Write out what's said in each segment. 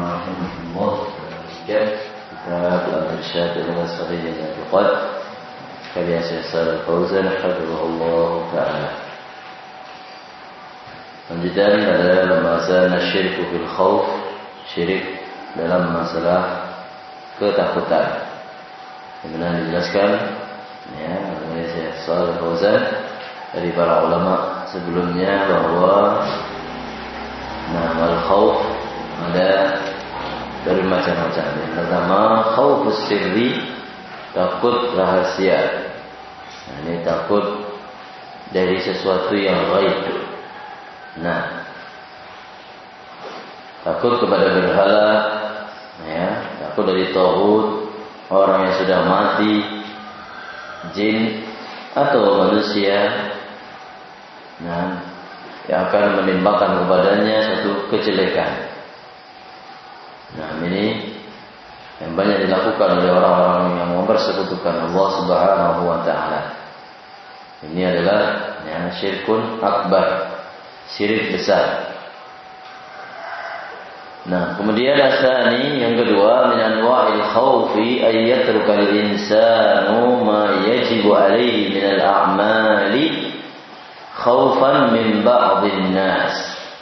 rahimahullah kitab al-irsyad ila sahih al-i'tiqad karya Syekh Shalih Al-Fauzan hafizahullah ta'ala. Lanjutan pada pembahasan asyirku fil khauf, syirik dalam masalah ketakutan. Sebenarnya dijelaskan ya oleh Syekh Shalih Al-Fauzan dari para ulama sebelumnya bahwa al-khauf ada bermacam-macam. Yang pertama, khaufus sirri, takut rahasia. Nah, ini takut dari sesuatu yang gaib. Nah, takut kepada berhala, ya, takut dari tauhid, orang yang sudah mati, jin atau manusia. Nah, yang akan menimpakan kepadanya satu kejelekan. Nah, ini yang banyak dilakukan oleh orang-orang yang mempersekutukan Allah Subhanahu wa taala. Ini adalah ya, syirkun akbar, syirik besar. Nah, kemudian asani yang kedua, min anwa'il khaufi ay yatrukal insanu ma yajibu alaihi min al-a'mali khaufan min ba'dhin nas.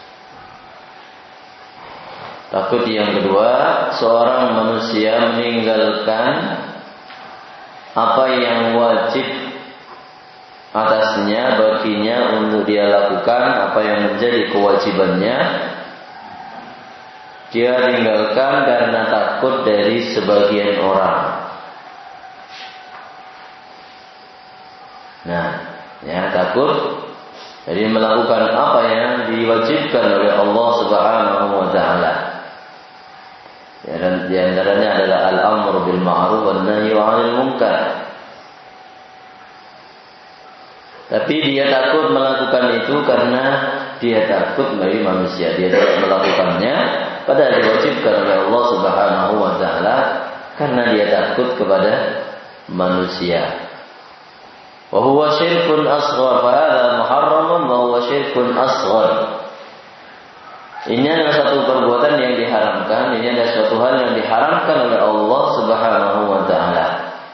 Takut yang kedua, seorang manusia meninggalkan apa yang wajib atasnya baginya untuk dia lakukan, apa yang menjadi kewajibannya dia tinggalkan karena takut dari sebagian orang. Nah, ya takut jadi melakukan apa yang diwajibkan oleh Allah Subhanahu wa taala. Ya, dan di antaranya adalah al-amru bil ma'ruf wan nahyi 'anil munkar. Tapi dia takut melakukan itu karena dia takut dari manusia. Dia tidak melakukannya padahal diwajibkan oleh Allah Subhanahu wa taala karena dia takut kepada manusia. Wa huwa syirkun asghar, fa hadha muharramun wa huwa syirkun asghar. Ini adalah satu perbuatan yang diharamkan, ini adalah suatu hal yang diharamkan oleh Allah Subhanahu wa taala.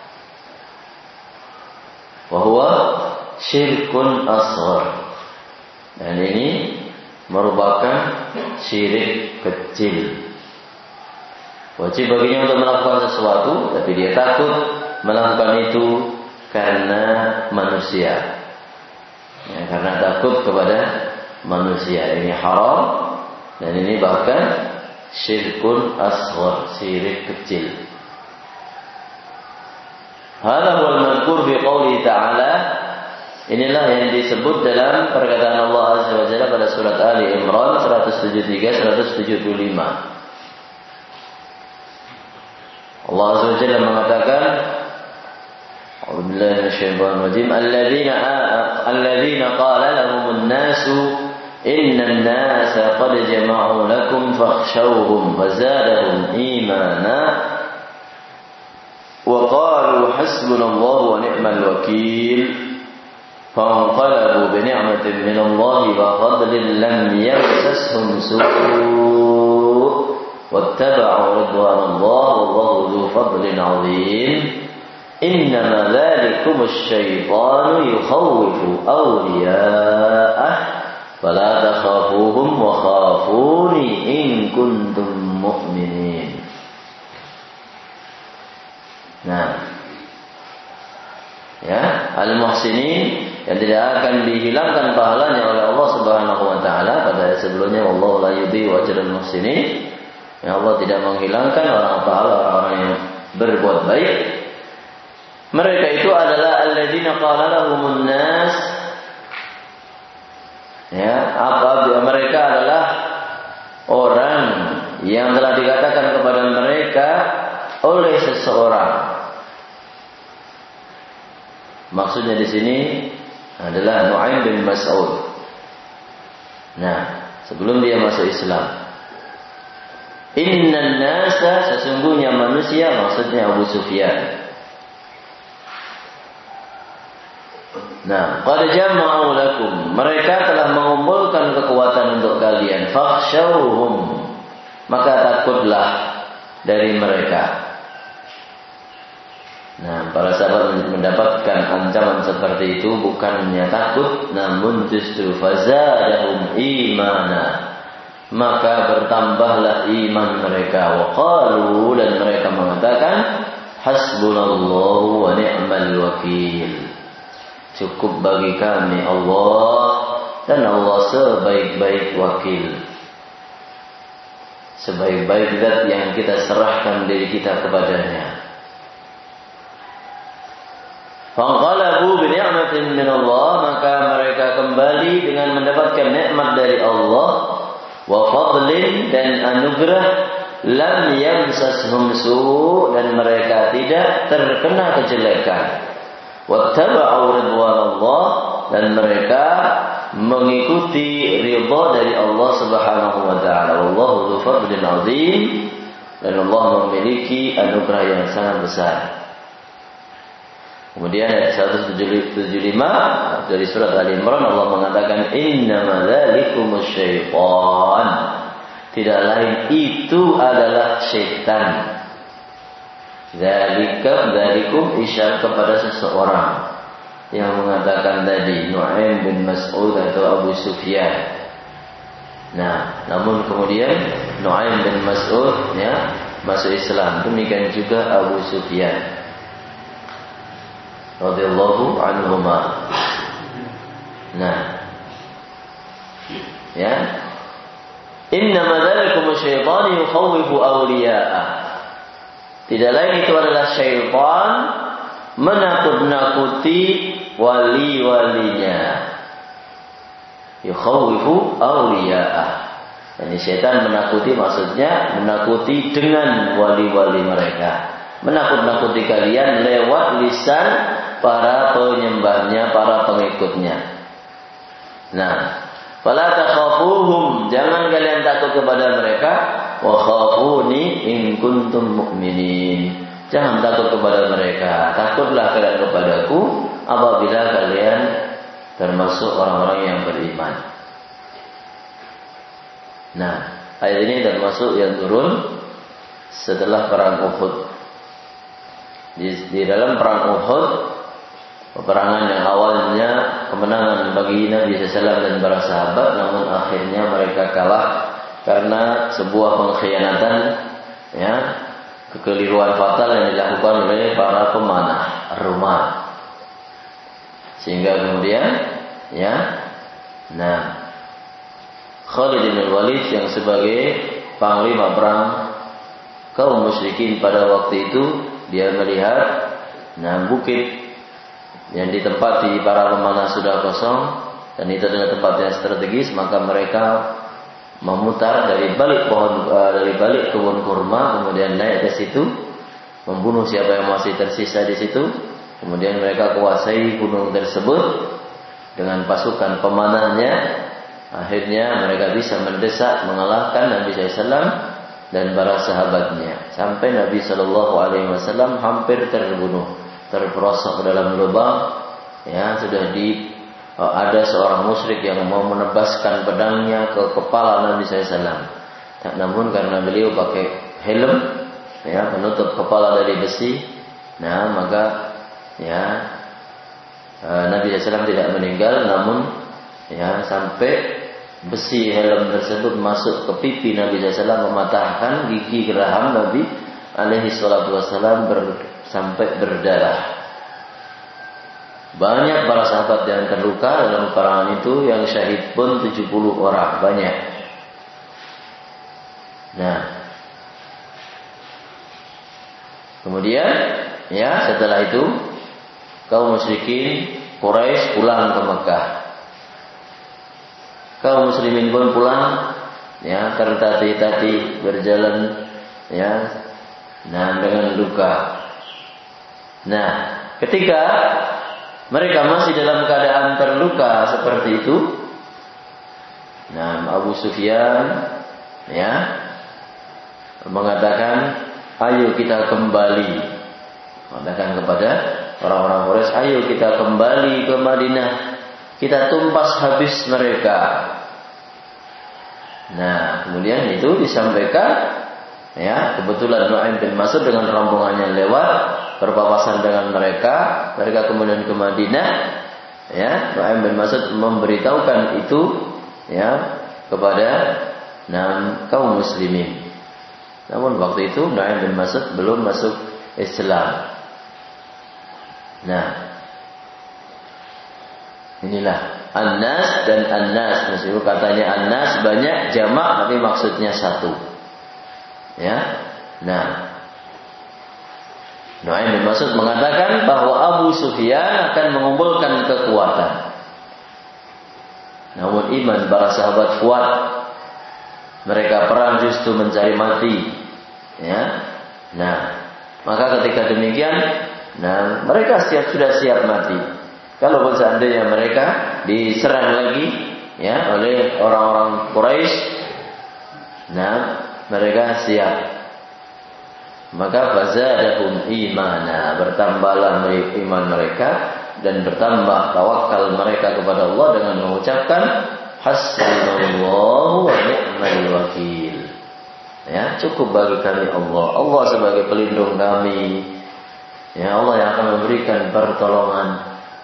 Wa huwa syirkun asghar. Dan ini merupakan syirik kecil. Wajib baginya untuk melakukan sesuatu, tapi dia takut melakukan itu karena manusia. Ya, karena takut kepada manusia. Ini haram. Dan ini bahkan syirkun asghar, syirik kecil. Hadza huwal madhkur fi qouli ta'ala. Inilah yang disebut dalam perkataan Allah Azza wa Jalla pada surat Ali Imran 173 175. Allah Azza wa Jalla mengatakan, A'udzu billahi minasyaitonir rajim, alladzina qala lahumun nasu innan nasa qad jama'u lakum fakhshawhum fazadahum imana wa qalu hasbunallahu wa ni'mal wakeel fanqalabu bi ni'matin minallahi wa fadlin lam yamsashum su' wattaba'u ridwanallahi wallahu dzu fadlin 'adzim innama dzalikumus syaitanu yukhawwifu awliya'ah fala takhafuhum wa khafuni in kuntum mu'minin. Nah, ya, al-muhsinin yang tidak akan dihilangkan pahalanya oleh Allah Subhanahu wa taala. Pada ayat sebelumnya, wallahu la yudhi'u ajral muhsinin. Ya, Allah tidak menghilangkan pahala orang-orang yang berbuat baik. Mereka itu adalah alladzina qala lahumun nas. Ya, mereka adalah orang yang telah dikatakan kepada mereka oleh seseorang. Maksudnya di sini adalah Nu'aim bin Mas'ud. Nah, sebelum dia masuk Islam, innan nasa, sesungguhnya manusia, maksudnya Abu Sufyan. Nah, qad jama'u lakum, mereka telah mengumpulkan kekuatan untuk kalian. Fakhshawhum, maka takutlah dari mereka. Nah, para sahabat mendapatkan ancaman seperti itu bukannya takut, namun justru fazadahum imana, maka bertambahlah iman mereka. Wa qalu, dan mereka mengatakan hasbunallahu wa ni'mal wakil, cukup bagi kami Allah dan Allah sebaik-baik wakil, sebaik-baik zat yang kita serahkan diri kita kepadanya. Fanqalabu bi ni'matin min Allah, maka mereka kembali dengan mendapatkan nikmat dari Allah, wa fadlin, dan anugerah, lam yamsashum su', dan mereka tidak terkena kejelekan, wattaba'u ridwanallah, dan mereka mengikuti ridha dari Allah Subhanahu wa taala. Wallahu dzul fadlin 'azim, dan Allah memiliki anugerah yang sangat besar. Kemudian ayat 175 dari surat Ali Imran, Allah mengatakan innama dzalikumus syaitan, tidak lain itu adalah syaitan. Dzalikum isyarat kepada seseorang yang mengatakan tadi, Nu'aim bin Mas'ud atau Abu Sufyan. Nah, namun kemudian Nu'aim bin Mas'ud ya masuk Islam, demikian juga Abu Sufyan radhiyallahu anhuma. Nah, ya, innama dzalikum syaitan yukhawwifu awliya'ah, tidak lain itu adalah syaitan menakut-nakuti wali-walinya. Yukhawwifu awliya'ah, ini syaitan menakuti, maksudnya menakuti dengan wali-wali mereka, menakut-nakuti kalian lewat lisan para penyembahnya, para pengikutnya. Nah, fala takhafuhum, jangan kalian takut kepada mereka, wa khafuni in kuntum mu'minin, jangan takut kepada mereka, takutlah kalian kepadaku apabila kalian termasuk orang-orang yang beriman. Nah, ayat ini termasuk yang turun setelah perang Uhud. Di dalam perang Uhud, peperangan yang awalnya kemenangan bagi Nabi SAW dan para sahabat, namun akhirnya mereka kalah karena sebuah pengkhianatan, ya, kekeliruan fatal yang dilakukan oleh para pemanah Romawi. Sehingga kemudian, ya, nah, Khalid bin Walid yang sebagai panglima perang kaum musyrikin pada waktu itu, dia melihat, nah, bukit yang ditempati para pemanah sudah kosong dan itu adalah tempat yang strategis, maka mereka memutar dari balik kebun kurma, kemudian naik ke situ, membunuh siapa yang masih tersisa di situ, kemudian mereka kuasai gunung tersebut dengan pasukan pemanahnya. Akhirnya mereka bisa mendesak, mengalahkan Nabi SAW dan para sahabatnya, sampai Nabi SAW hampir terbunuh, terperosok ke dalam lubang. Ya, sudah ada seorang musyrik yang mau menebaskan pedangnya ke kepala Nabi SAW. Namun karena beliau pakai helm, ya, menutup kepala dari besi, nah maka ya Nabi SAW tidak meninggal, namun ya sampai besi helm tersebut masuk ke pipi Nabi SAW, mematahkan gigi geraham Nabi alaihi salatu wassalam sampai berdarah. Banyak para sahabat yang terluka dalam peperangan itu, yang syahid pun 70 orang, banyak. Nah, kemudian ya setelah itu kaum musyrikin Quraisy pulang ke Mekah. Kaum muslimin pun pulang, ya, tertati-tati berjalan, ya, nah dengan luka. Nah, ketika mereka masih dalam keadaan terluka seperti itu, nah Abu Sufyan, ya, mengatakan, ayo kita kembali, mengatakan kepada orang-orang Quraisy, ayo kita kembali ke Madinah, kita tumpas habis mereka. Nah, kemudian itu disampaikan, ya, kebetulan Nu'aim bin Mas'ud dengan rombongannya lewat, berpapasan dengan mereka kemudian ke Madinah, ya. Nu'aim bin Mas'ud memberitahukan itu, ya, kepada kaum muslimin. Namun waktu itu Nu'aim bin Mas'ud belum masuk Islam. Nah, inilah An-Nas dan An-Nas. Meskipun katanya An-Nas banyak, jamak tapi maksudnya satu. Ya. Nah, Nu'aim bin Mas'ud mengatakan bahwa Abu Sufyan akan mengumpulkan kekuatan. Namun iman para sahabat kuat. Mereka perang justru mencari mati. Ya. Nah, maka ketika demikian, mereka sudah siap mati. Kalau seandainya mereka diserang lagi, ya, oleh orang-orang Quraisy, mereka siap. Maka fazadahum imana, bertambahlah iman mereka dan bertambah tawakal mereka kepada Allah dengan mengucapkan hasbunallahu wa ni'mal wakil. Ya, cukup bagi kami Allah. Allah sebagai pelindung kami. Ya, Allah yang akan memberikan pertolongan.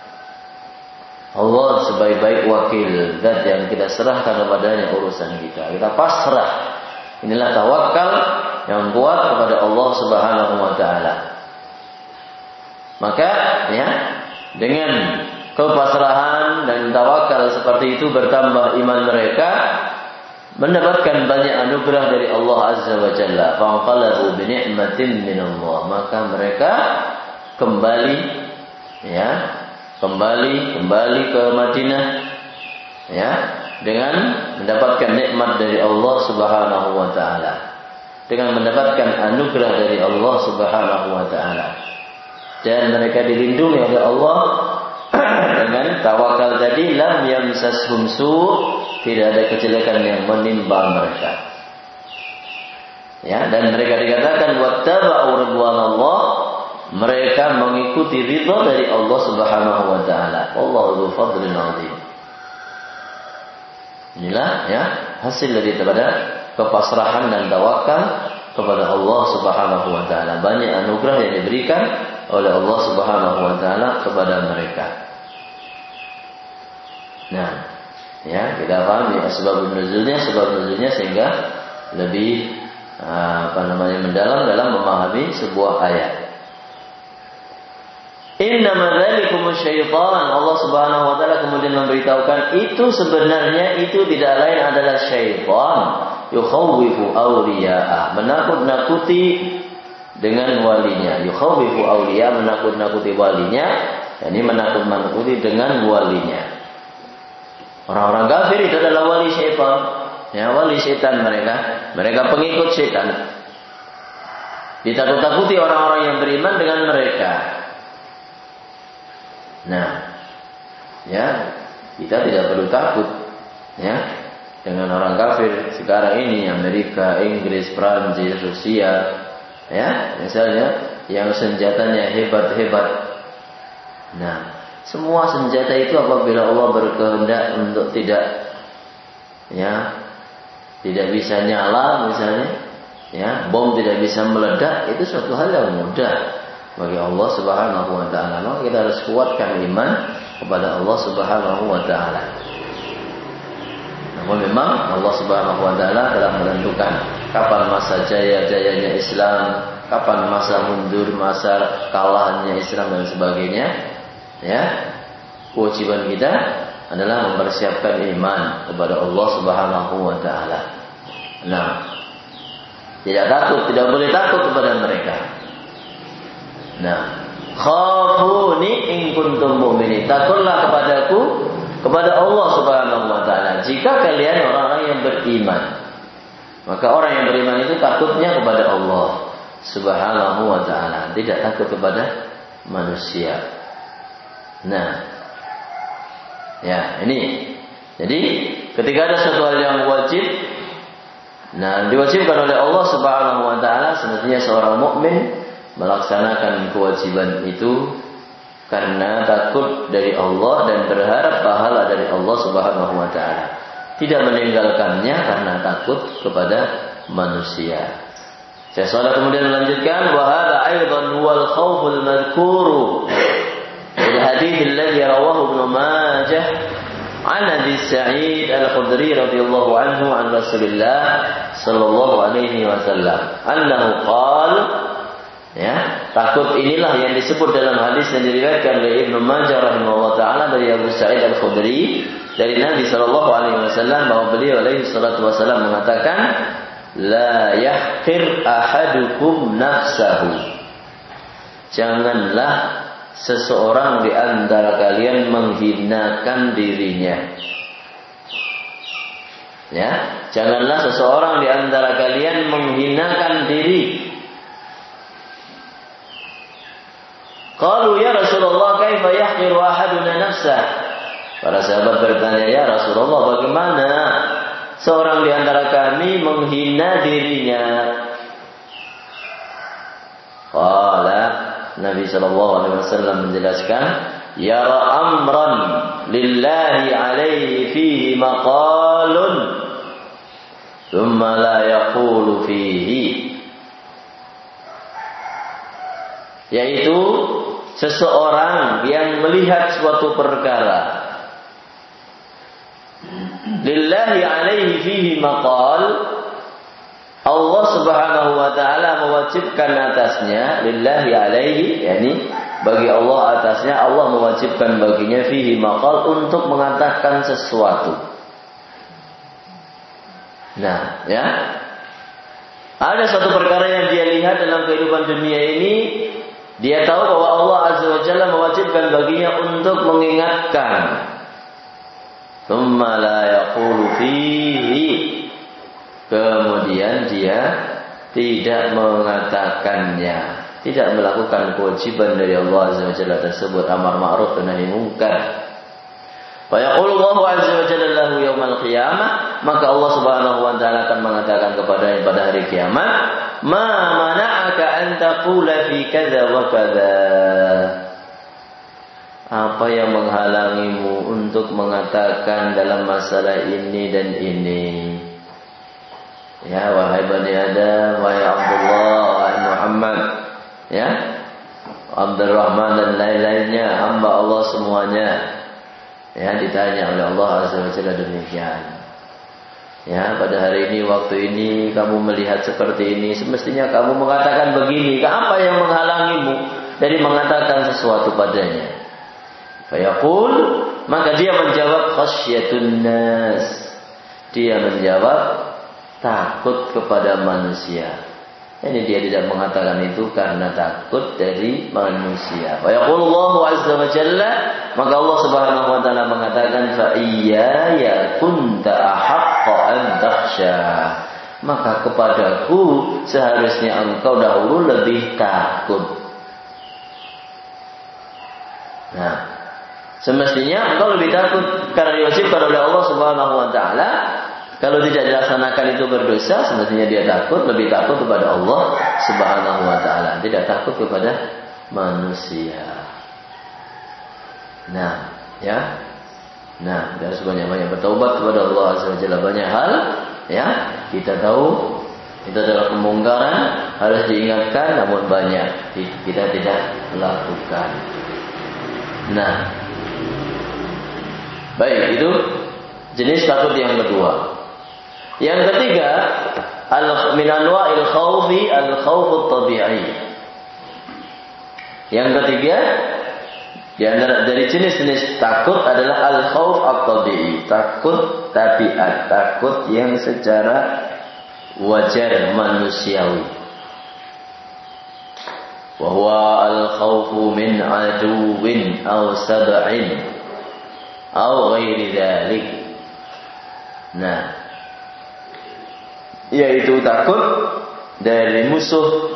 Allah sebaik-baik wakil, zat yang kita serahkan kepadanya urusan kita. Kita pasrah. Inilah tawakal yang kuat kepada Allah Subhanahu wa taala. Maka, ya, dengan kepasrahan dan tawakal seperti itu bertambah iman mereka, mendapatkan banyak anugerah dari Allah Azza wa Jalla. Fanqalabu bi ni'matin min Allah. Maka mereka kembali, ya, kembali ke Madinah, ya, dengan mendapatkan nikmat dari Allah Subhanahu wa taala, dengan mendapatkan anugerah dari Allah Subhanahu wa taala, dan mereka dilindungi oleh Allah dengan tawakal tadi. Lam yamsashum su', tidak ada kejelekan yang menimpa mereka, ya, dan mereka dikatakan wattaba'u ridwanallah, mereka mengikuti ridha dari Allah Subhanahu wa taala. Allahu dzul fadlin 'adzim. Inilah, ya, hasil daripada kepasrahan dan tawakal kepada Allah Subhanahu wa taala. Banyak anugerah yang diberikan oleh Allah Subhanahu wa taala kepada mereka. Nah, ya, kita paham ya sebab nuzulnya sehingga lebih mendalam dalam memahami sebuah ayat. Innama dzalikumus syaitan. Allah Subhanahu wa taala kemudian memberitahukan itu sebenarnya itu tidak lain adalah syaitan, yukhawwifu awliya'a, menakut-nakuti dengan walinya. Yukhawwifu awliya, menakut-nakuti walinya, yakni menakut-nakuti dengan walinya. Orang-orang kafir itu adalah wali syaitan, ya, wali syaitan mereka pengikut syaitan. Ditakut-takuti orang-orang yang beriman dengan mereka. Nah, ya, kita tidak perlu takut, ya, dengan orang kafir sekarang ini, Amerika, Inggris, Prancis, Rusia, ya, misalnya yang senjatanya hebat-hebat. Nah, semua senjata itu apabila Allah berkehendak untuk tidak bisa nyala, misalnya, ya, bom tidak bisa meledak, itu suatu hal yang mudah bagi Allah Subhanahu wa taala. Maka kita harus kuatkan iman kepada Allah Subhanahu wa taala. Namun memang Allah Subhanahu wa taala telah menentukan kapan masa jaya-jayanya Islam, kapan masa mundur, masa kalahnya Islam dan sebagainya. Ya. Kewajiban kita adalah mempersiapkan iman kepada Allah Subhanahu wa taala. Nah, tidak boleh takut kepada mereka. Nah, khafuni in kuntum mu'minin. Takutlah kepadaku, kepada Allah Subhanahu wa taala jika kalian orang-orang yang beriman. Maka orang yang beriman itu takutnya kepada Allah Subhanahu wa taala, tidak takut kepada manusia. Nah, ya, ini. Jadi, ketika ada suatu hal yang wajib, diwajibkan oleh Allah Subhanahu wa taala, semestinya seorang mukmin melaksanakan kewajiban itu karena takut dari Allah dan berharap pahala dari Allah Subhanahu wa taala. tidak meninggalkannya karena takut kepada manusia. Syekh Shalih kemudian melanjutkan, wa hadza aidan huwal khauful madhkuru fil hadits alladhi rawahu Ibnu Majah an Abi Sa'id Al-Khudri radhiyallahu anhu an Rasulillah sallallahu alaihi wasallam annahu qala, ya, takut inilah yang disebut dalam hadis yang diriwayatkan oleh Ibnu Majah rahimahullah taala dari Abu Sa'id Al-Khudri dari Nabi sallallahu alaihi wasallam bahwa beliau alaihi salatu wasallam mengatakan, la yahqir ahadukum nafsahu. Janganlah seseorang di antara kalian menghinakan dirinya. Ya, janganlah seseorang di antara kalian menghinakan diri. Qalu ya Rasulullah kaifa yahqiru ahaduna nafsah? Para sahabat bertanya, ya Rasulullah, bagaimana seorang di antara kami menghina dirinya? Qala, Nabi sallallahu alaihi wasallam menjelaskan, yara amran lillahi alaihi fihi maqalun thumma la yaqulu fihi. Yaitu seseorang yang melihat suatu perkara, lillahi alaihi fihi maqal, Allah subhanahu wa ta'ala mewajibkan atasnya, lillahi alaihi, yakni bagi Allah atasnya, Allah mewajibkan baginya fihi maqal, untuk mengatakan sesuatu. Nah, ya, ada suatu perkara yang dia lihat dalam kehidupan dunia ini, dia tahu bahwa Allah azza wa jalla mewajibkan baginya untuk mengingatkan. Tsumma la yaqulu fihi, kemudian dia tidak mengatakannya, tidak melakukan kewajiban dari Allah azza wa jalla tersebut, amar ma'ruf dan nahi munkar. Fa yaqulu Allahu azza wa jalla lahu yaumal qiyamah, maka Allah subhanahu wa ta'ala akan mengatakan kepadanya pada hari kiamat, ma mana'aka an taqula fi kadza wa kadza. Apa yang menghalangimu untuk mengatakan dalam masalah ini dan ini? Ya, wahai Bani Adam, wahai Abdullah, wahai Muhammad, ya, Abdurrahman dan lain-lainnya, hamba Allah semuanya. Ya, ditanya oleh Allah azza wa jalla demikian. Ya, pada hari ini, waktu ini kamu melihat seperti ini, semestinya kamu mengatakan begini. Apa yang menghalangimu dari mengatakan sesuatu padanya? Fayaqul, maka dia menjawab khasyatun nas. Dia menjawab takut kepada manusia. Ini dia tidak mengatakan itu karena takut dari manusia. Fayaqulullahu azza wa jalla, maka Allah subhanahu wa ta'ala mengatakan, fa iyaya kunta ahaqqa an takhsha. Maka kepadaku seharusnya engkau dahulu lebih takut. Nah, semestinya engkau lebih takut karena diwajibkan oleh Allah subhanahu wa ta'ala. Kalau tidak dilaksanakan itu berdosa, semestinya dia takut, lebih takut kepada Allah subhanahu wa ta'ala, tidak takut kepada manusia. Nah, ya, nah, kita harus banyak-banyak bertaubat kepada Allah azza wa jalla. Banyak hal, ya, kita tahu itu adalah kemungkaran, harus diingatkan, namun banyak kita tidak lakukan. Nah, baik, itu jenis takut yang kedua. Yang ketiga, min anwa'il khawfi al-khawfut tabi'i. Yang ketiga, di antara dari jenis-jenis takut adalah al-khawf at-tabi'i, takut tabiat, takut yang secara wajar manusiawi. Wa huwa al-khawfu min aduwin aw sab'in aw ghairi dzalik. Nah, yaitu takut dari musuh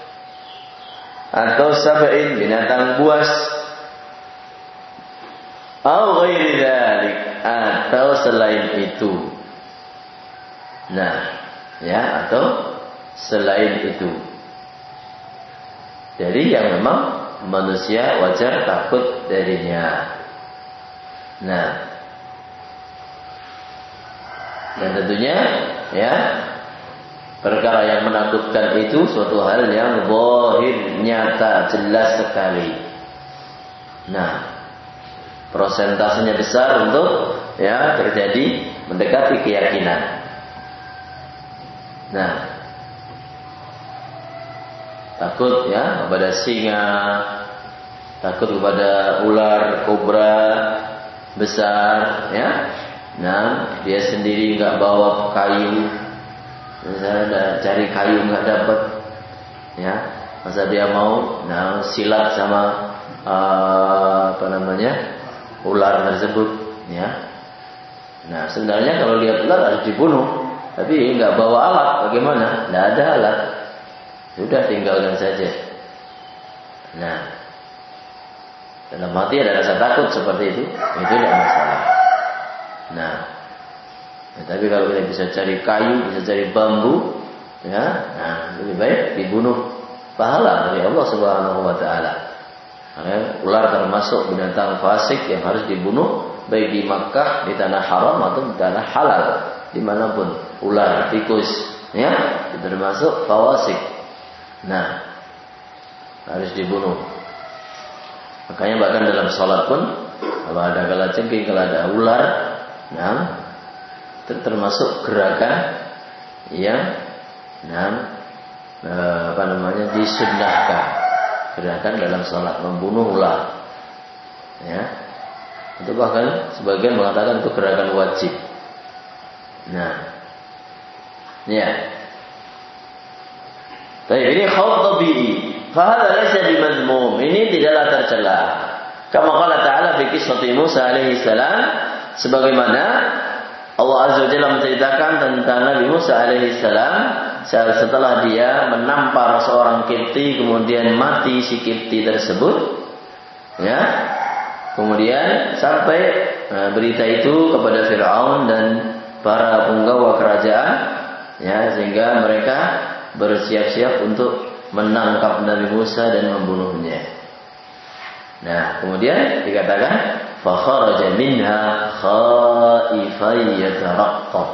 atau sab'in, binatang buas, atau ghairi dzalik, atau selain itu. Nah, ya, atau selain itu. Jadi yang memang manusia wajar takut darinya. Nah, Dan tentunya ya perkara yang menakutkan itu suatu hal yang zahir, nyata, jelas sekali. Nah, prosentasenya besar untuk ya terjadi mendekati keyakinan. Nah, takut ya kepada singa, takut kepada ular, kobra besar, ya. Nah, dia sendiri nggak bawa kayu, misalnya cari kayu nggak dapat, ya. Masa dia mau, nah silat sama ular tersebut, ya. Nah, sebenarnya kalau lihat ular harus dibunuh. Tapi nggak bawa alat, bagaimana? Nggak ada alat, sudah tinggalkan saja. Nah, dalam hati ada rasa takut seperti itu tidak masalah. Nah, tapi kalau kita bisa cari kayu, bisa cari bambu, ya, nah lebih baik dibunuh, pahala dari Allah Subhanahu Wa Taala. Karena ular termasuk binatang fasik yang harus dibunuh, baik di Makkah, di tanah haram atau di tanah halal, dimanapun. Ular, tikus, ya, itu termasuk fawasik. Nah, harus dibunuh. Makanya bahkan dalam sholat pun, kalau ada kalajengking, kalau ada ular, nah, itu termasuk gerakan yang, disunnahkan. Gerakan dalam sholat membunuh ular, ya. Itu bahkan sebagian mengatakan itu gerakan wajib. Nah. Ya. Tapi ini khauf tabi'i. Fahadha laysa bimadzmum. Ini tidaklah tercela. Kama qala ta'ala fi qissati Musa alaihi salam, sebagaimana Allah Azza wa Jalla menceritakan tentang Nabi Musa alaihi salam setelah dia menampar seorang Kipti, kemudian mati si Kipti tersebut. Ya. Kemudian sampai berita itu kepada Fir'aun dan para penggawa kerajaan, ya, sehingga mereka bersiap-siap untuk menangkap Nabi Musa dan membunuhnya. Nah, kemudian dikatakan fa kharaja minha khaifan yataraqqab.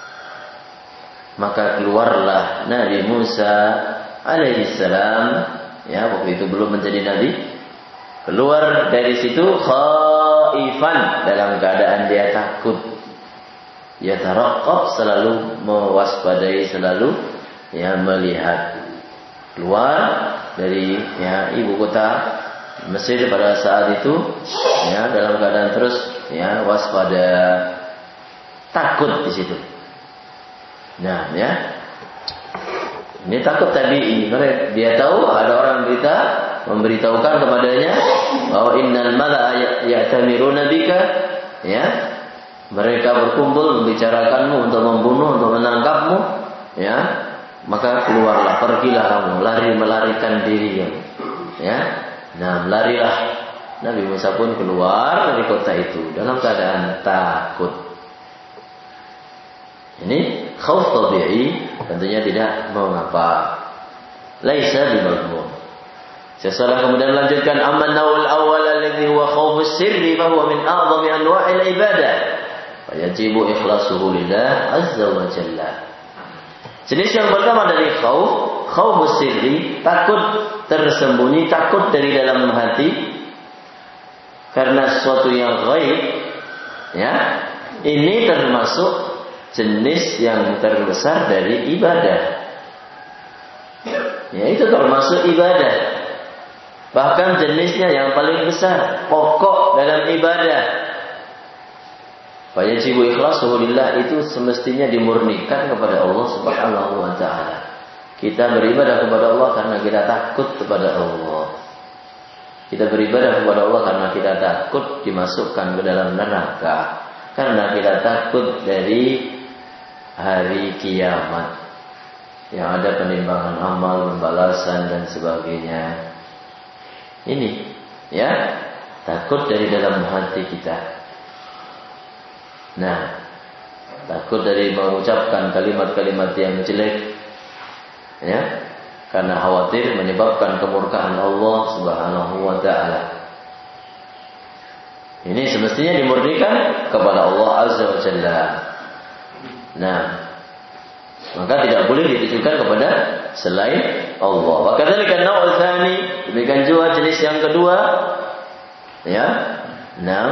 Maka keluarlah Nabi Musa alaihi salam, ya, waktu itu belum menjadi nabi, keluar dari situ khaifan, dalam keadaan dia takut. Ya taraqqab, selalu mewaspadai, selalu ya melihat. Keluar dari ya ibu kota Mesir pada saat itu, ya, dalam keadaan terus ya waspada, takut di situ. Nah, ya, ini takut tabi'i. Dia tahu ada orang berita memberitahukan kepadanya bahwa innal mala'a ya'tamiruna bika, ya. Mereka berkumpul membicarakanmu untuk membunuh, untuk menangkapmu, ya. Maka keluarlah, pergilah kamu, melarikan diri, ya. Nah, larilah. Nabi Musa pun keluar dari kota itu dalam keadaan takut. Ini khauf tabi'i, tentunya tidak mengapa. Laisa bimadzmum. Seseorang kemudian melanjutkan, amman nawal awal alladhi huwa khaufus sirri fa huwa min a'zami anwa'il ibadah. Yajibu ikhlasuhu lillah azza wa jalla. Jenis yang pertama dari khaufus sirri, takut tersembunyi, takut dari dalam hati karena sesuatu yang ghaib, ya. Ini termasuk jenis yang terbesar dari ibadah. Ya, itu termasuk ibadah. Bahkan jenisnya yang paling besar, pokok dalam ibadah. Wajibu ikhlasuhu lillah, itu semestinya dimurnikan kepada Allah Subhanahu wa taala. Kita beribadah kepada Allah karena kita takut kepada Allah. Kita beribadah kepada Allah karena kita takut dimasukkan ke dalam neraka, karena kita takut dari hari kiamat yang ada penimbangan amal, pembalasan dan sebagainya. Ini, ya, takut dari dalam hati kita. Nah, takut dari mengucapkan kalimat-kalimat yang jelek, ya, karena khawatir menyebabkan kemurkaan Allah Subhanahu wa taala. Ini semestinya dimurnikan kepada Allah Azza wa Jalla. Nah, maka tidak boleh ditujukan kepada selain Allah. Wa kadzalika an-naw'u tsani, demikian juga jenis yang kedua, ya. Nah,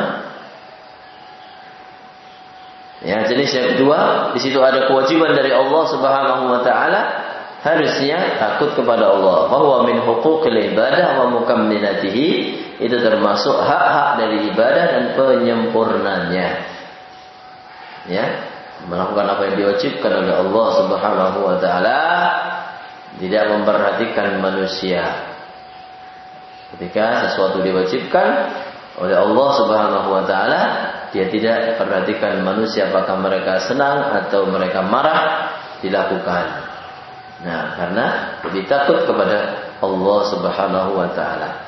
ya, jenis yang kedua, di situ ada kewajiban dari Allah Subhanahu wa taala, harusnya takut kepada Allah. Wa huwa min huquqil ibadah wa mukammilatihi, itu termasuk hak-hak dari ibadah dan penyempurnanya. Ya, melakukan apa yang diwajibkan oleh Allah Subhanahu wa taala, tidak memperhatikan manusia. Ketika sesuatu diwajibkan oleh Allah Subhanahu wa taala, dia tidak perhatikan manusia apakah mereka senang atau mereka marah, dilakukan. Nah, karena lebih takut kepada Allah Subhanahu wa taala.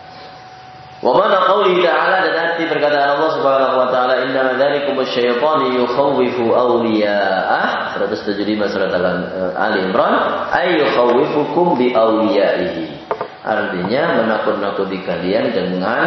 Wa mana qouli ta'ala, dan arti perkataan Allah Subhanahu wa taala, inna dzalikum asy-syaitanu yukhawwifu awliya'ah, 175 surat Ali Imran, ay yukhawwifukum bi awliyaihi. Artinya menakut-nakuti kalian dengan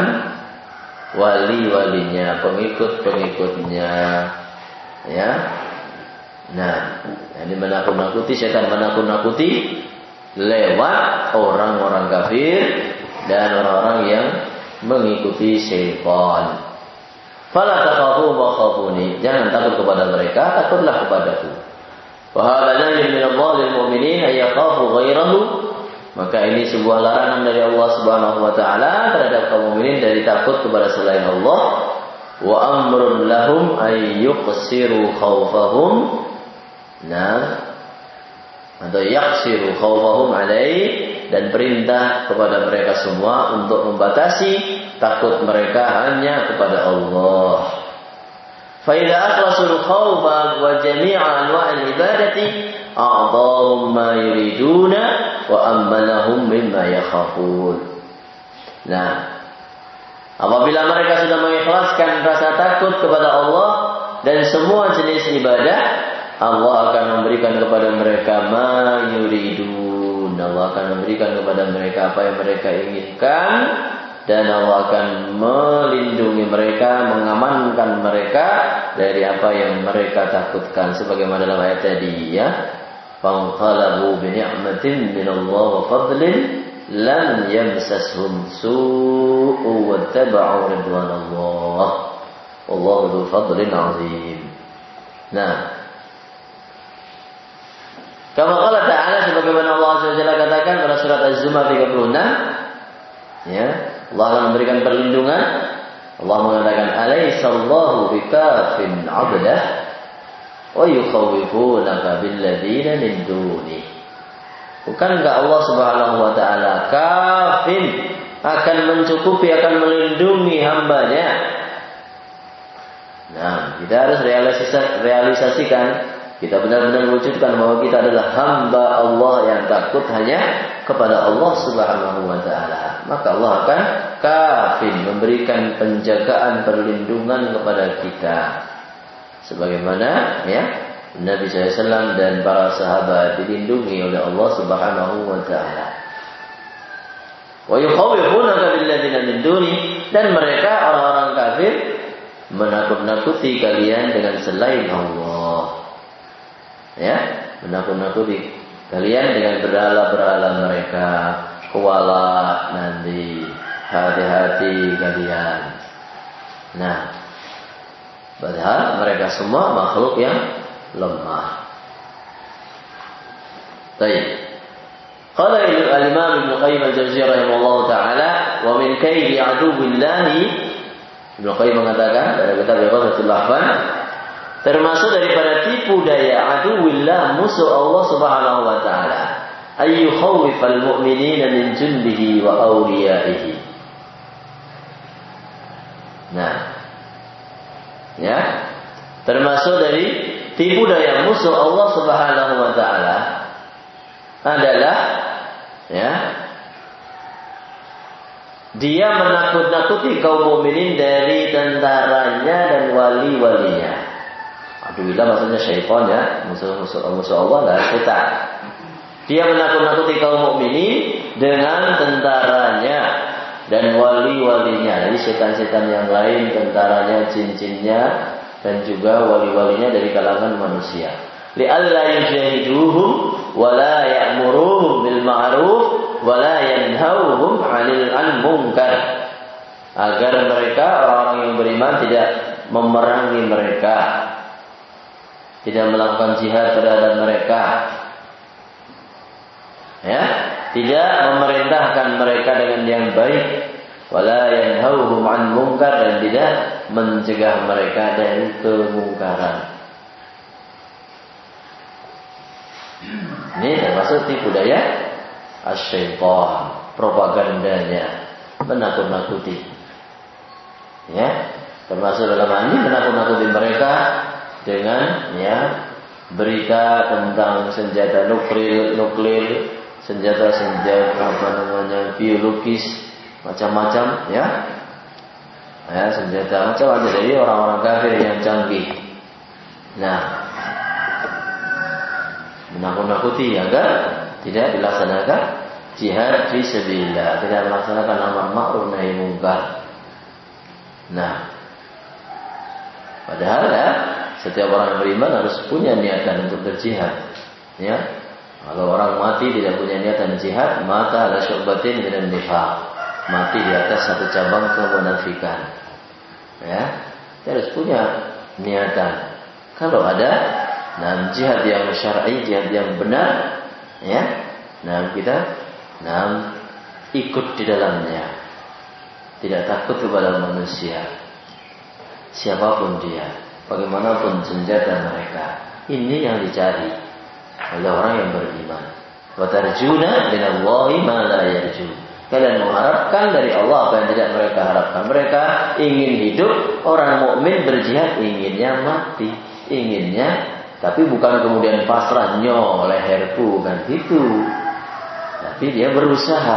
wali-walinya, pengikut-pengikutnya. Ya. Nah, ini menakut-nakuti, syaitan menakut-nakuti lewat orang-orang kafir dan orang-orang yang mengikuti syaitan. Fala takhafu wa khafuni, jangan takut kepada mereka, takutlah kepadaku. Wa hadza nahyun min Allah lil mu'minin ay yakhafu ghairahu, maka ini sebuah larangan dari Allah Subhanahu wa taala terhadap kaum mukminin dari takut kepada selain Allah. Wa amrun lahum ay yuqsiru khawfahum, nah, atau yaksiru khawfahum alaihi, dan perintah kepada mereka semua untuk membatasi takut mereka hanya kepada Allah. Fa idza akhlasul khawfa wa jami'a anwa'il ibadati a'dhahum ma yuriduna wa ammanahum mimma yakhafun. Nah, apabila mereka sudah mengikhlaskan rasa takut kepada Allah dan semua jenis ibadah, Allah akan memberikan kepada mereka ma yuridun. Allah akan memberikan kepada mereka apa yang mereka inginkan, dan Allah akan melindungi mereka, mengamankan mereka dari apa yang mereka takutkan, sebagaimana dalam ayat tadi, ya. Fanqalabu bi ni'matin min Allah wa fadlin lam yamsashum su'u wattaba'u ridwanallah wallahu dzul fadlin 'azim. Nah, kama qala ta'ala, sebagaimana Allah Azza wa Jalla katakan pada surat Az-Zumar 36, ya, Allah akan memberikan perlindungan. Allah mengatakan, "Alaisallahu bikafin 'abdah wa yukhawwifunaka billadzina min duni." Bukankah Allah Subhanahu wa taala kafin, akan mencukupi, akan melindungi hambanya? Nah, kita harus realisasikan, kita benar-benar wujudkan bahwa kita adalah hamba Allah yang takut hanya kepada Allah Subhanahu wa taala. Maka Allah akan kafin, memberikan penjagaan, perlindungan kepada kita. Sebagaimana, ya, Nabi SAW dan para sahabat dilindungi oleh Allah Subhanahu wa taala. Wa yukhawwifunaka billadzina min duni, dan mereka orang-orang kafir menakut-nakuti kalian dengan selain Allah. Ya, menakut-nakuti kalian dengan berhala-berhala mereka. Kuala nanti, hati-hati kalian. Nah, padahal mereka semua makhluk yang lemah. Baik. Qala al-Imam Ibnu Qayyim al-Jauziyah rahimahullah taala, wa min kaidi aduwillahi, Ibnu Qayyim mengatakan dalam kitab Ighathatul Lahfan, termasuk daripada tipu daya aduwillah, musuh Allah Subhanahu wa taala, ayyu khawfal mu'minina min jundihi wa awliyaihi. Nah, ya, termasuk dari tipu daya musuh Allah Subhanahu wa taala adalah, ya, dia menakut-nakuti kaum mukminin dari tentaranya dan wali-walinya. Aduillah maksudnya syaitan, ya, musuh Allah lah, setan. Dia menakut-nakuti kaum mukminin dengan tentaranya dan wali-walinya. Jadi setan-setan yang lain, tentaranya, jin-jinnya, dan juga wali-walinya dari kalangan manusia. Li'alla yujahiduhum wa la ya'muruhum bil ma'ruf wa la yanhauhum 'anil munkar. Agar mereka orang-orang yang beriman tidak memerangi mereka, tidak melakukan jihad terhadap mereka, ya, tidak memerintahkan mereka dengan yang baik, wala yanhauhum 'an munkar, dan tidak mencegah mereka dari kemungkaran. Ini termasuk tipu daya asyaitan, propagandanya, menakut-nakuti. Ya, termasuk dalam hal ini menakut-nakuti mereka dengan berita tentang senjata nuklir, senjata biologis, macam-macam, senjata macam-macam dari orang-orang kafir yang canggih. Nah, menakut-nakuti agar tidak dilaksanakan jihad fi sabilillah, tidak melaksanakan amar ma'ruf nahi munkar. Nah, padahal setiap orang yang beriman harus punya niatan untuk berjihad. Ya, kalau orang mati tidak punya niatan jihad, mata ala syu'batin minan nifaq, mati di atas satu cabang kemunafikan. Ya, kita harus punya niatan. Kalau ada jihad yang syar'i, jihad yang benar, kita ikut di dalamnya. Tidak takut kepada manusia, siapapun dia, bagaimanapun senjata mereka. Ini yang dicari oleh orang yang beriman. Wa tarjuna minallahi ma la yarjun. Kalian mengharapkan dari Allah apa yang tidak mereka harapkan. Mereka ingin hidup, orang mukmin berjihad inginnya mati, tapi bukan kemudian pasrah leherku kan gitu. Tapi dia berusaha,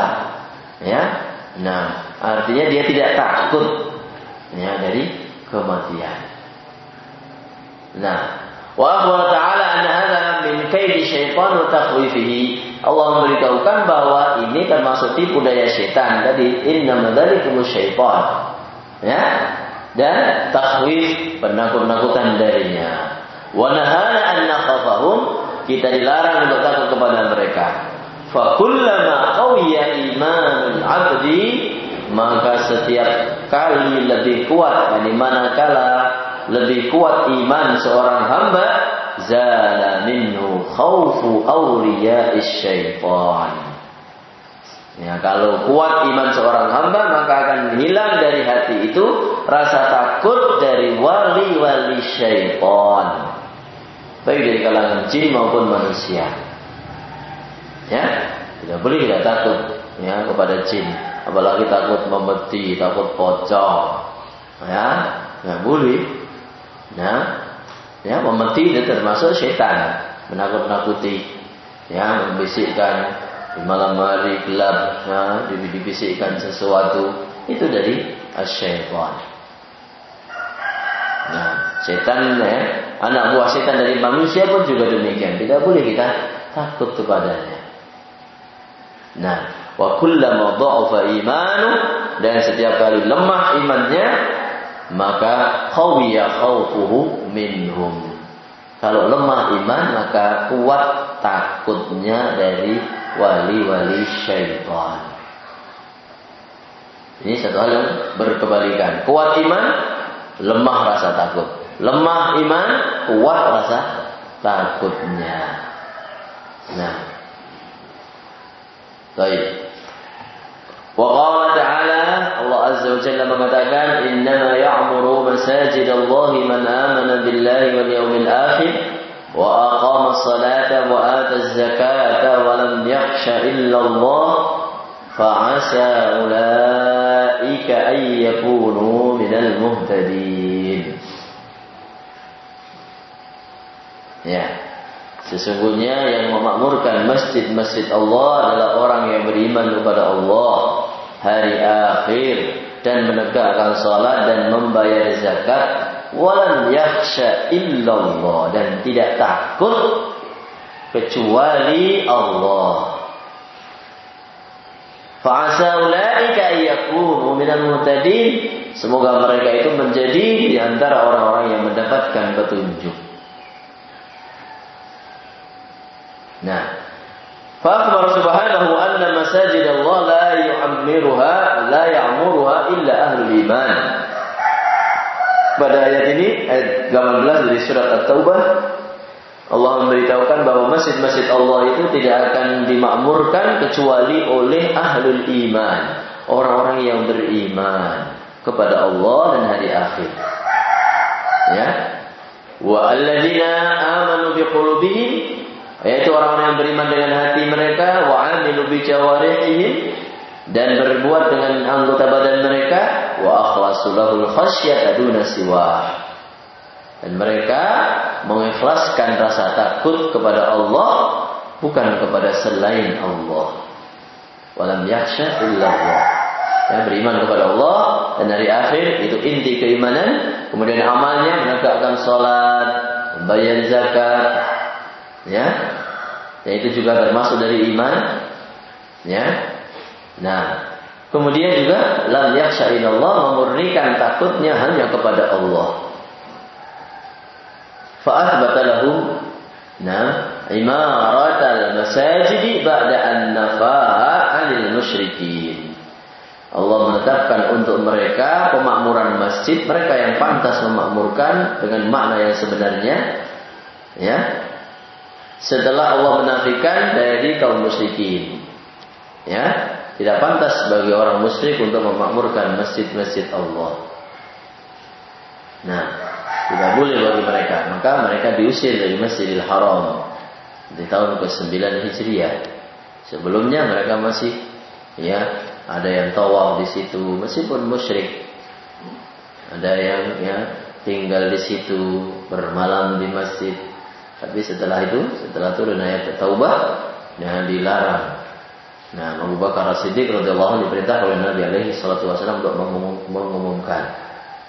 Nah, artinya dia tidak takut dari kematian. Nah, wa akhbar ta'ala anna hadza min kaidi syaitan wa takhwifihi. Allah memberitahukan bahwa ini termasuk tipu daya syaitan. Tadi inna dzalikumus syaitan. Dan takhwif, penakut-nakutan darinya. Wa nahana an nakhafahum, kita dilarang untuk takut kepada mereka. Fa kullama qawiya imanul 'abdi, maka setiap kali lebih kuat, manakala lebih kuat iman seorang hamba, zala minhu khaufu awliya'is syaitan. Ya, kalau kuat iman seorang hamba, maka akan hilang dari hati itu rasa takut dari wali-wali syaitan, baik dari kalangan jin maupun manusia. Tidak boleh kita takut kepada jin, apalagi takut memeti, takut pocong. Nggak boleh. Memeti itu termasuk syaitan, menakut-nakuti, membisikkan di malam hari gelap, dibisikkan sesuatu, itu dari syaitan. Nah, setan, anak buah setan dari manusia pun juga demikian. Tidak boleh kita takut kepadanya. Nah, wa kullama dha'afa imanu, dan setiap kali lemah imannya, maka khawiya khaufuhu minhum. Kalau lemah iman, maka kuat takutnya dari wali-wali syaitan. Ini satu hal yang berkebalikan. Kuat iman, lemah rasa takut. Lemah iman, kuat rasa takutnya. Nah, baik. Wa qala ta'ala, Allah Azza wa Jalla mengatakan, innama ya'muru masajidallahi man amana billahi wal yawmil akhir wa aqama as-salata wa ata az-zakata wa lam yakhsha illa Allah fa'asa ulaika an yakunu minal muhtadin. Sesungguhnya yang memakmurkan masjid-masjid Allah adalah orang yang beriman kepada Allah, hari akhir, dan menegakkan salat dan membayar zakat, walam yakhsha illallah, dan tidak takut kecuali Allah. Fa'asa ulaika yakunu minal muhtadin. Semoga mereka itu menjadi di antara orang-orang yang mendapatkan petunjuk. Nah, fa'akhbar subhanahu anna masajid Allah la ya'muruha illa ahlul iman. Pada ayat ini, ayat 18 dari surat At-Taubah, Allah memberitahukan bahwa masjid-masjid Allah itu tidak akan dimakmurkan kecuali oleh ahlul iman, orang-orang yang beriman kepada Allah dan hari akhir. Ya. Wa alladzina amanu biqulubihim, yaitu orang-orang yang beriman dengan hati mereka, wa amilu bi jawarihim, dan berbuat dengan anggota badan mereka, wa akhlasu lahul khasyata duna siwah. Dan mereka mengikhlaskan rasa takut kepada Allah bukan kepada selain Allah. Walam yakhsha illallah. Yang beriman kepada Allah dan hari akhir itu inti keimanan. Kemudian amalnya menegakkan salat, membayar zakat, ya. Dan itu juga termasuk dari iman, ya. Nah, kemudian juga lam yakhsha illallah, memurnikan takutnya hanya kepada Allah. Fa'athbata lahum imaratal masajid ba'da an nafaha 'anil musyrikin. Allah menetapkan untuk mereka pemakmuran masjid, mereka yang pantas memakmurkan dengan makna yang sebenarnya, ya. Setelah Allah menafikan dari kaum musyrikin, ya, tidak pantas bagi orang musyrik untuk memakmurkan masjid-masjid Allah. Nah, tidak boleh bagi mereka, maka mereka diusir dari Masjidil Haram di tahun ke-9 Hijriah. Sebelumnya mereka masih, ya, ada yang tawaf di situ meskipun musyrik. Ada yang, ya, tinggal di situ, bermalam di masjid. Tapi setelah itu, setelah turun ayat Taubah, jangan dilarang. Nah, Abu Bakar As-Siddiq radhiyallahu anhu diperintah oleh Nabi alaihi salatu wasallam untuk mengumumkan.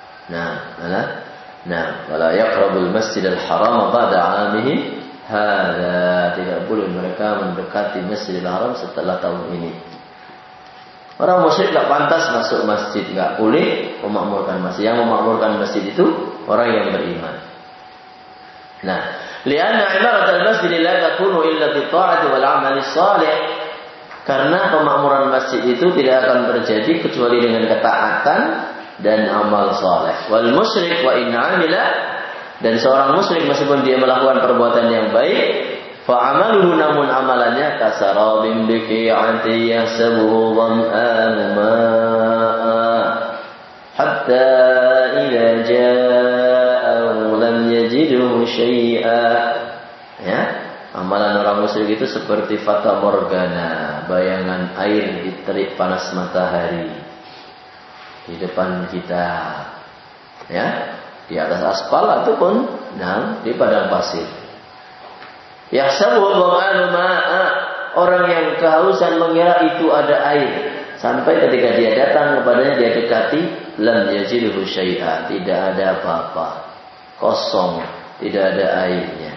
Wala yaqrabul masjidal haram ba'da 'amihi hadza. Tidak boleh mereka mendekati Masjidil Haram setelah tahun ini. Orang musyrik tidak pantas masuk masjid, tidak boleh memakmurkan masjid. Yang memakmurkan masjid itu orang yang beriman. Nah, lianna imaratul masjid la takunu illa bi ta'ati wal 'amali shalih. Karena pemakmuran masjid itu tidak akan terjadi kecuali dengan ketaatan dan amal saleh. Wal musyrik wa in 'amila, dan seorang musyrik meskipun dia melakukan perbuatan yang baik, fa amaluhu, namun amalannya kasarabim biqi'ati yahsabuhu dham'anu ma'a hatta idza ja'ahu lam yajidhu syai'a. Ya, amalan orang musyrik itu seperti fata morgana, bayangan air di terik panas matahari di depan kita, ya, di atas aspal ataupun di padang pasir. Yahsabuhu dham'anu ma'a, orang yang kehausan mengira itu ada air, sampai ketika dia datang kepadanya, dia dekati, lam yajidhu syai'a, tidak ada apa-apa, kosong, tidak ada airnya.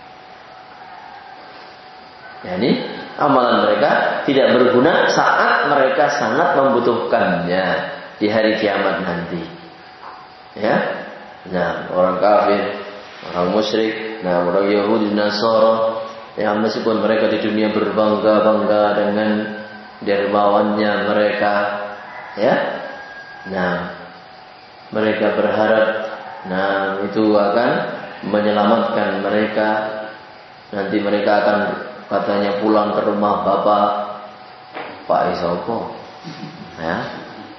Yani amalan mereka tidak berguna saat mereka sangat membutuhkannya di hari kiamat nanti. Ya. Nah, orang kafir, orang musyrik, orang Yahudi, Nasara, yang meskipun mereka di dunia berbangga-bangga dengan dermawannya mereka, ya. Nah, mereka berharap itu akan menyelamatkan mereka. Nanti mereka akan katanya pulang ke rumah Bapak Pak Isoko. Ya.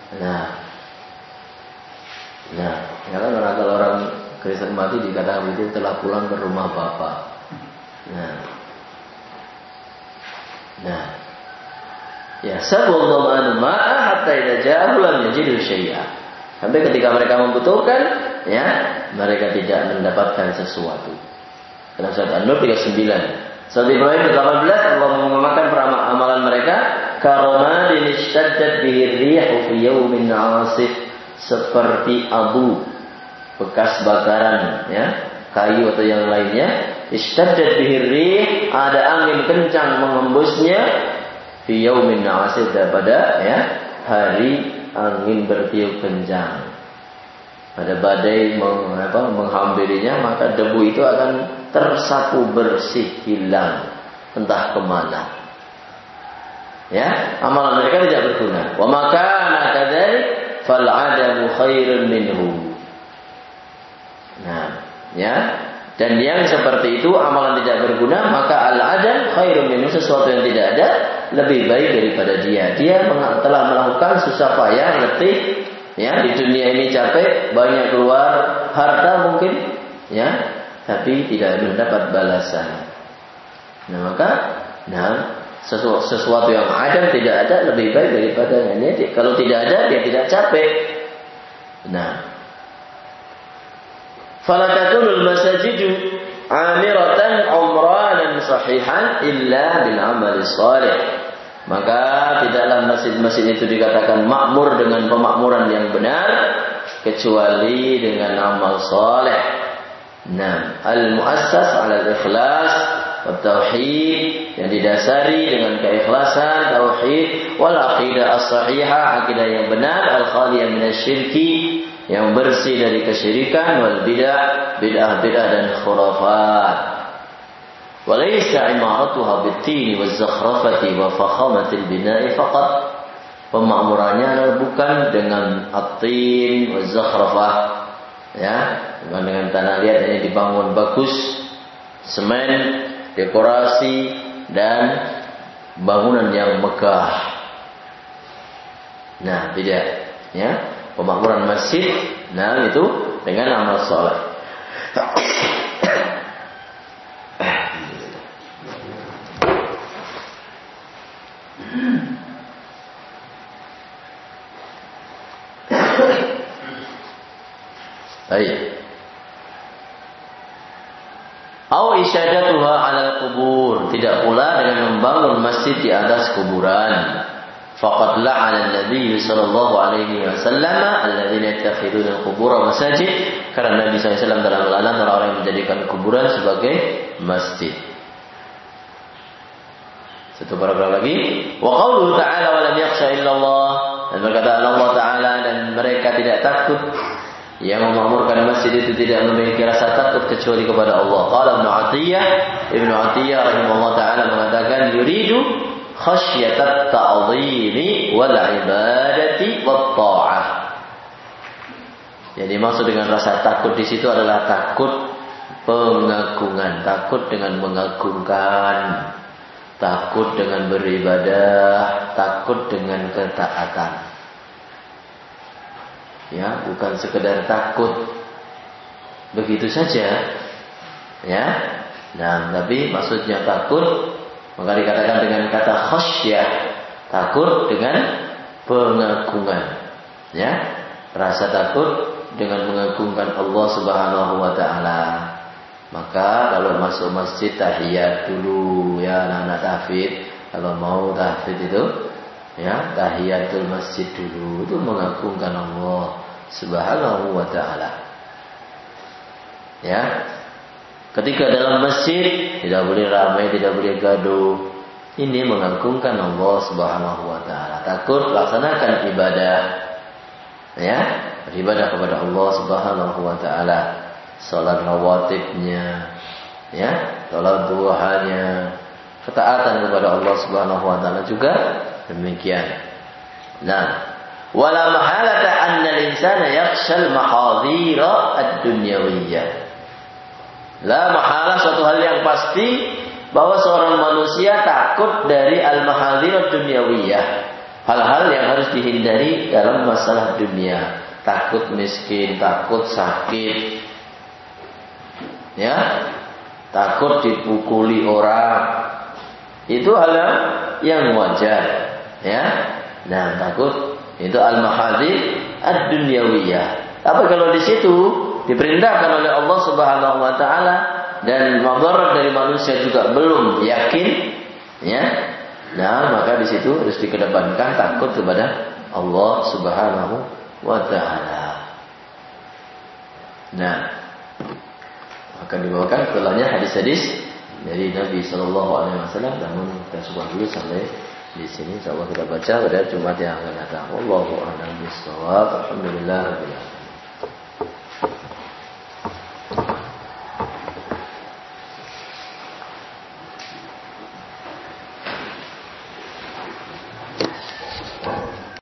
Kalau orang Kristen mati dikatakan itu telah pulang ke rumah Bapak. Ya, sabullahu an ma'a hatta idza ja'ahu lam yajidu syai'a. Sampai ketika mereka membutuhkan, ya, mereka tidak mendapatkan sesuatu. Dalam surat An-Nur 39. Surat Ibrahim 18, Allah mengumumkan amalan mereka, karamadin ishtaddat bihi rihu fi yawmin 'asif, seperti abu bekas bakaran, ya, kayu atau yang lainnya, ishtaddat bihi rih, ada angin kencang mengembusnya fi yaumin na'asir, pada hari angin bertiup kencang. Ada badai menghampirinya, maka debu itu akan tersapu bersih, hilang entah kemana. Ya, amalan mereka tidak berguna. Wa makana kadzalik fal 'adamu khairun minhu. Nah, ya. Dan yang seperti itu amalan tidak berguna, maka al-'adam khairun minhu, sesuatu yang tidak ada lebih baik daripada dia. Dia telah melakukan susah payah, letih, ya, di dunia ini capek, banyak keluar harta mungkin, ya, tapi tidak mendapat balasan. Nah, maka sesuatu yang ada tidak ada lebih baik daripadanya. Kalau tidak ada, dia tidak capek. Nah, fala takunul masajidu amiratan umranan sahihan illa bil amali shalih. Maka tidaklah masjid-masjid itu dikatakan makmur dengan pemakmuran yang benar kecuali dengan amal saleh. Nah, al-muassas 'ala al-ikhlas wa tauhid, yang didasari dengan keikhlasan, tauhid, wal aqidah as-sahihah, akidah yang benar, al-khaliyah minasyirki, yang bersih dari kesyirikan, wal bid'ah dan khurafat. Walaysa imaratuha bit-tini waz-zakhrafati wa fakhamatil bina'i faqat. Pemakmurannya adalah bukan dengan at-tin waz-zakhrafah, ya, bukan dengan tanah liat ini dibangun bagus, semen, dekorasi dan bangunan yang megah. Nah, tidak, ya. Pemakmuran masjid, nah itu dengan amal saleh. Baik. Au isyadatuha 'alal qubur, tidak pula dengan membangun masjid di atas kuburan. Faqad la'ana an-nabiy sallallahu alaihi wasallam alladziina yattakhiduna al-qubur masajid, karena Nabi sallallahu alaihi wasallam telah melaknat orang-orang yang menjadikan kuburan sebagai masjid. Satu paragraf lagi. Wa qauluhu ta'ala wa lam yakhsha illallah, dan berkata Allah Ta'ala, dan mereka tidak takut, yang memakmurkan masjid itu tidak memiliki rasa takut kecuali kepada Allah. Qala Ibnu Atiyah rahimahullah ta'ala mengatakan, yuridu khasyatat ta'zimi wal ibadati wat ta'ah. Jadi maksud dengan rasa takut di situ adalah takut pengagungan, takut dengan mengagungkan, takut dengan beribadah, takut dengan ketaatan. Ya, bukan sekedar takut begitu saja, ya. Nah, tapi maksudnya takut, maka dikatakan dengan kata khasyah, takut dengan pengagungan, ya. Rasa takut dengan mengagungkan Allah Subhanahu wa taala. Maka kalau masuk masjid tahiyat dulu, ya anak-anak tahfidz, kalau mau tahfidz itu, ya, tahiyatul masjid dulu, itu mengagungkan Allah Subhanahu wa ta'ala. Ya. Ketika dalam masjid tidak boleh ramai, tidak boleh gaduh. Ini mengagungkan Allah Subhanahu wa ta'ala. Takut, laksanakan ibadah. Ya, beribadah kepada Allah Subhanahu wa ta'ala. Salat rawatibnya, ya, salat duhanya, ketaatan kepada Allah Subhanahu wa ta'ala juga demikian. Nah, wala mahalata anna al-insana yakhshal mahadhira ad-dunyawiyyah. La mahala, suatu hal yang pasti bahwa seorang manusia takut dari al-mahadhira ad-dunyawiyah, hal-hal yang harus dihindari dalam masalah dunia. Takut miskin, takut sakit, ya, takut dipukuli orang. Itu hal yang wajar, ya. Nah, takut itu al-mahadhir ad-dunyawiyah. Tapi kalau di situ diperintahkan oleh Allah Subhanahu wa taala dan madarat dari manusia juga belum yakin, ya. Nah, maka di situ harus dikedepankan takut kepada Allah Subhanahu wa taala. Nah, akan dibawakan setelahnya hadis-hadis dari Nabi sallallahu alaihi wasallam, namun kita coba dulu sampai di sini insyaallah kita baca pada Jumat yang akan datang. Wallahu a'lam bishawab. Alhamdulillah.